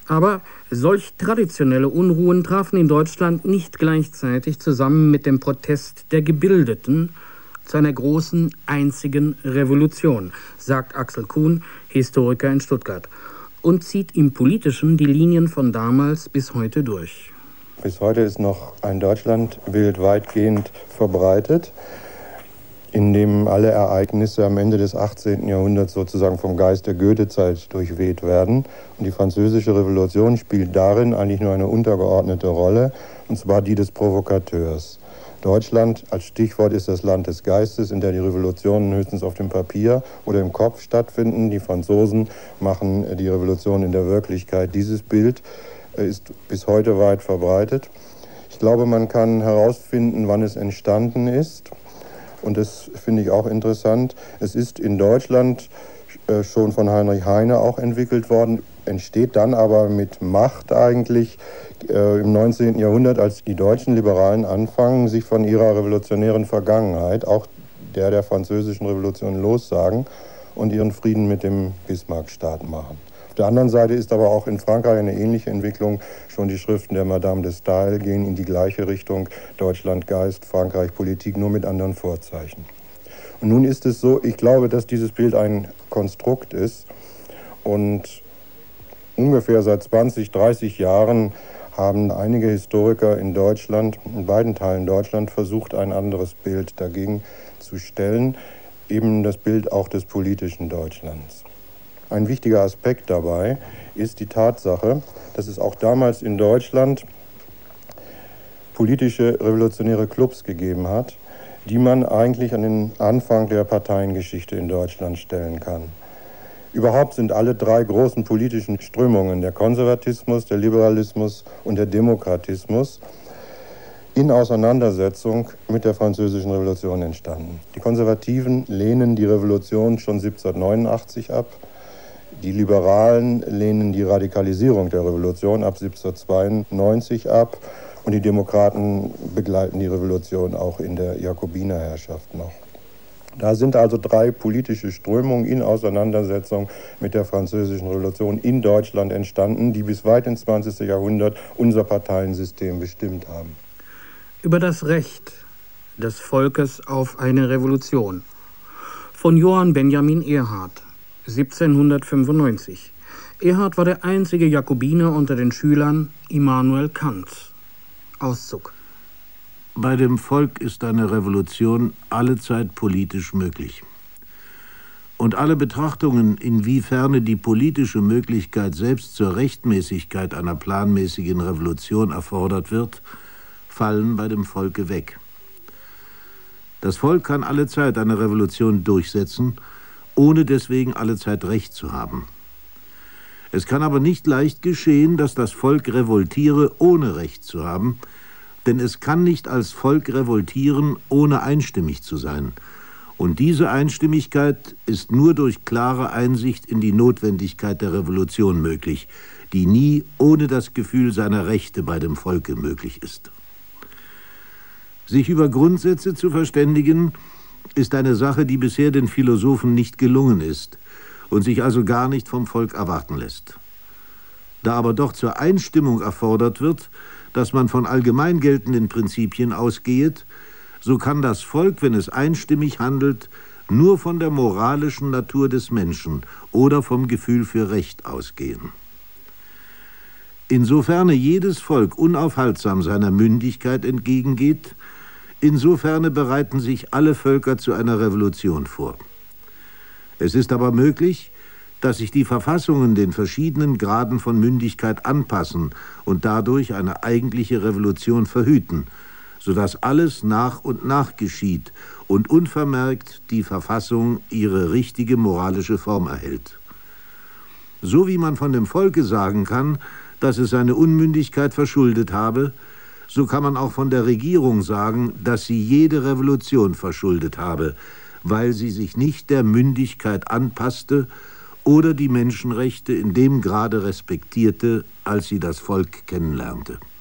Aber solch traditionelle Unruhen trafen in Deutschland nicht gleichzeitig zusammen mit dem Protest der Gebildeten zu einer großen, einzigen Revolution, sagt Axel Kuhn, Historiker in Stuttgart, und zieht im Politischen die Linien von damals bis heute durch. Bis heute ist noch ein Deutschlandbild weitgehend verbreitet, in dem alle Ereignisse am Ende des 18. Jahrhunderts sozusagen vom Geist der Goethezeit durchweht werden. Und die Französische Revolution spielt darin eigentlich nur eine untergeordnete Rolle, und zwar die des Provokateurs. Deutschland als Stichwort ist das Land des Geistes, in der die Revolutionen höchstens auf dem Papier oder im Kopf stattfinden. Die Franzosen machen die Revolution in der Wirklichkeit. Dieses Bild ist bis heute weit verbreitet. Ich glaube, man kann herausfinden, wann es entstanden ist. Und das finde ich auch interessant. Es ist in Deutschland schon von Heinrich Heine auch entwickelt worden, entsteht dann aber mit Macht eigentlich im 19. Jahrhundert, als die deutschen Liberalen anfangen, sich von ihrer revolutionären Vergangenheit, auch der Französischen Revolution, lossagen und ihren Frieden mit dem Bismarck-Staat machen. Auf der anderen Seite ist aber auch in Frankreich eine ähnliche Entwicklung. Schon die Schriften der Madame de Staël gehen in die gleiche Richtung. Deutschland, Geist, Frankreich, Politik, nur mit anderen Vorzeichen. Und nun ist es so, ich glaube, dass dieses Bild ein Konstrukt ist. Und ungefähr seit 20, 30 Jahren haben einige Historiker in Deutschland, in beiden Teilen Deutschland, versucht, ein anderes Bild dagegen zu stellen. Eben das Bild auch des politischen Deutschlands. Ein wichtiger Aspekt dabei ist die Tatsache, dass es auch damals in Deutschland politische revolutionäre Clubs gegeben hat, die man eigentlich an den Anfang der Parteiengeschichte in Deutschland stellen kann. Überhaupt sind alle drei großen politischen Strömungen, der Konservatismus, der Liberalismus und der Demokratismus, in Auseinandersetzung mit der Französischen Revolution entstanden. Die Konservativen lehnen die Revolution schon 1789 ab. Die Liberalen lehnen die Radikalisierung der Revolution ab 1792 ab. Und die Demokraten begleiten die Revolution auch in der Jakobinerherrschaft noch. Da sind also drei politische Strömungen in Auseinandersetzung mit der Französischen Revolution in Deutschland entstanden, die bis weit ins 20. Jahrhundert unser Parteiensystem bestimmt haben. Über das Recht des Volkes auf eine Revolution von Johann Benjamin Erhard, 1795. Erhard war der einzige Jakobiner unter den Schülern Immanuel Kants. Auszug. Bei dem Volk ist eine Revolution allezeit politisch möglich. Und alle Betrachtungen, inwiefern die politische Möglichkeit selbst zur Rechtmäßigkeit einer planmäßigen Revolution erfordert wird, fallen bei dem Volke weg. Das Volk kann allezeit eine Revolution durchsetzen, ohne deswegen allezeit Recht zu haben. Es kann aber nicht leicht geschehen, dass das Volk revoltiere, ohne Recht zu haben, denn es kann nicht als Volk revoltieren, ohne einstimmig zu sein. Und diese Einstimmigkeit ist nur durch klare Einsicht in die Notwendigkeit der Revolution möglich, die nie ohne das Gefühl seiner Rechte bei dem Volke möglich ist. Sich über Grundsätze zu verständigen, ist eine Sache, die bisher den Philosophen nicht gelungen ist und sich also gar nicht vom Volk erwarten lässt. Da aber doch zur Einstimmung erfordert wird, dass man von allgemein geltenden Prinzipien ausgehet, so kann das Volk, wenn es einstimmig handelt, nur von der moralischen Natur des Menschen oder vom Gefühl für Recht ausgehen. Insofern jedes Volk unaufhaltsam seiner Mündigkeit entgegengeht, insofern bereiten sich alle Völker zu einer Revolution vor. Es ist aber möglich, dass sich die Verfassungen den verschiedenen Graden von Mündigkeit anpassen und dadurch eine eigentliche Revolution verhüten, sodass alles nach und nach geschieht und unvermerkt die Verfassung ihre richtige moralische Form erhält. So wie man von dem Volke sagen kann, dass es seine Unmündigkeit verschuldet habe, so kann man auch von der Regierung sagen, dass sie jede Revolution verschuldet habe, weil sie sich nicht der Mündigkeit anpasste oder die Menschenrechte in dem Grade respektierte, als sie das Volk kennenlernte.